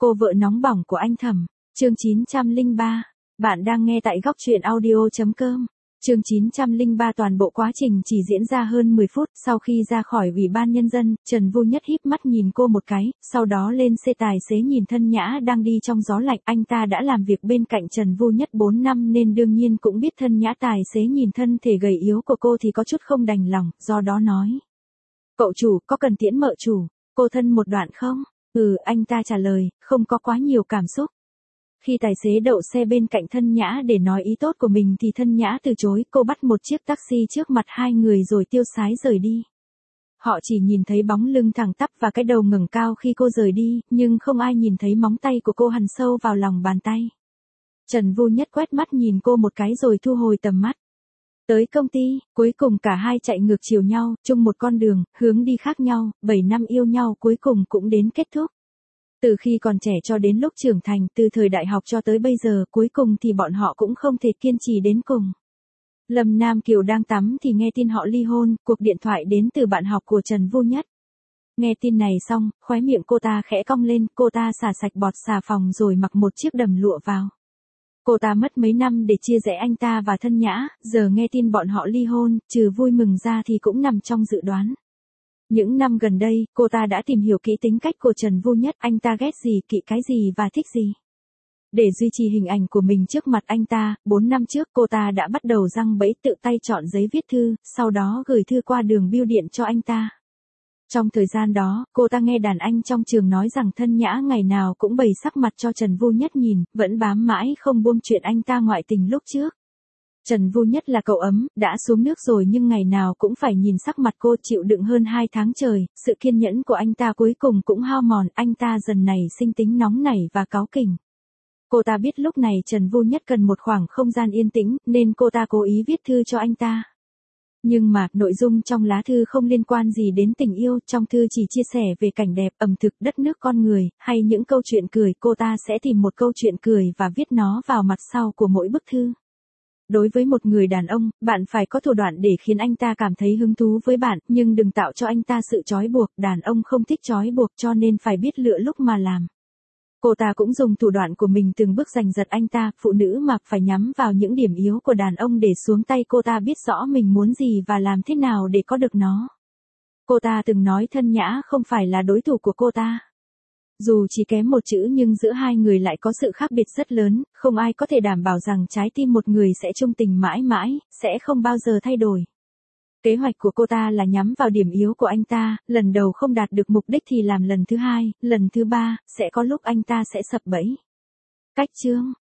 Cô vợ nóng bỏng của anh Thẩm, chương 903. Bạn đang nghe tại góc truyện audio.com. Chương 903 toàn bộ quá trình chỉ diễn ra hơn 10 phút, sau khi ra khỏi Ủy ban Nhân dân, Trần Vu Nhất híp mắt nhìn cô một cái, sau đó lên xe tài xế nhìn Thân Nhã đang đi trong gió lạnh. Anh ta đã làm việc bên cạnh Trần Vu Nhất 4 năm nên đương nhiên cũng biết Thân Nhã. Tài xế nhìn thân thể gầy yếu của cô thì có chút không đành lòng, do đó nói. Cậu chủ, có cần tiễn mợ chủ, cô thân một đoạn không? Anh ta trả lời, không có quá nhiều cảm xúc. Khi tài xế đậu xe bên cạnh Thân Nhã để nói ý tốt của mình thì Thân Nhã từ chối, cô bắt một chiếc taxi trước mặt hai người rồi tiêu sái rời đi. Họ chỉ nhìn thấy bóng lưng thẳng tắp và cái đầu ngẩng cao khi cô rời đi, nhưng không ai nhìn thấy móng tay của cô hằn sâu vào lòng bàn tay. Trần Vu Nhất quét mắt nhìn cô một cái rồi thu hồi tầm mắt. Tới công ty, cuối cùng cả hai chạy ngược chiều nhau, chung một con đường, hướng đi khác nhau, 7 năm yêu nhau cuối cùng cũng đến kết thúc. Từ khi còn trẻ cho đến lúc trưởng thành, từ thời đại học cho tới bây giờ, cuối cùng thì bọn họ cũng không thể kiên trì đến cùng. Lâm Nam Kiều đang tắm thì nghe tin họ ly hôn, cuộc điện thoại đến từ bạn học của Trần Vu Nhất. Nghe tin này xong, khóe miệng cô ta khẽ cong lên, cô ta xả sạch bọt xà phòng rồi mặc một chiếc đầm lụa vào. Cô ta mất mấy năm để chia rẽ anh ta và Thân Nhã, giờ nghe tin bọn họ ly hôn, trừ vui mừng ra thì cũng nằm trong dự đoán. Những năm gần đây, cô ta đã tìm hiểu kỹ tính cách của Trần Vu Nhất, anh ta ghét gì, kỵ cái gì và thích gì. Để duy trì hình ảnh của mình trước mặt anh ta, 4 năm trước cô ta đã bắt đầu giăng bẫy tự tay chọn giấy viết thư, sau đó gửi thư qua đường bưu điện cho anh ta. Trong thời gian đó, cô ta nghe đàn anh trong trường nói rằng Thân Nhã ngày nào cũng bày sắc mặt cho Trần Vu Nhất nhìn, vẫn bám mãi không buông chuyện anh ta ngoại tình lúc trước. Trần Vu Nhất là cậu ấm, đã xuống nước rồi nhưng ngày nào cũng phải nhìn sắc mặt cô, chịu đựng hơn 2 tháng trời, sự kiên nhẫn của anh ta cuối cùng cũng hao mòn, anh ta dần nảy sinh tính nóng nảy và cáu kỉnh. Cô ta biết lúc này Trần Vu Nhất cần một khoảng không gian yên tĩnh, nên cô ta cố ý viết thư cho anh ta. Nhưng mà, nội dung trong lá thư không liên quan gì đến tình yêu, trong thư chỉ chia sẻ về cảnh đẹp, ẩm thực, đất nước con người, hay những câu chuyện cười. Cô ta sẽ tìm một câu chuyện cười và viết nó vào mặt sau của mỗi bức thư. Đối với một người đàn ông, bạn phải có thủ đoạn để khiến anh ta cảm thấy hứng thú với bạn, nhưng đừng tạo cho anh ta sự trói buộc, đàn ông không thích trói buộc cho nên phải biết lựa lúc mà làm. Cô ta cũng dùng thủ đoạn của mình từng bước giành giật anh ta, phụ nữ mà phải nhắm vào những điểm yếu của đàn ông để xuống tay. Cô ta biết rõ mình muốn gì và làm thế nào để có được nó. Cô ta từng nói Thân Nhã không phải là đối thủ của cô ta. Dù chỉ kém một chữ nhưng giữa hai người lại có sự khác biệt rất lớn, không ai có thể đảm bảo rằng trái tim một người sẽ trung tình mãi mãi, sẽ không bao giờ thay đổi. Kế hoạch của cô ta là nhắm vào điểm yếu của anh ta, lần đầu không đạt được mục đích thì làm lần thứ hai, lần thứ ba, sẽ có lúc anh ta sẽ sập bẫy. Cách chương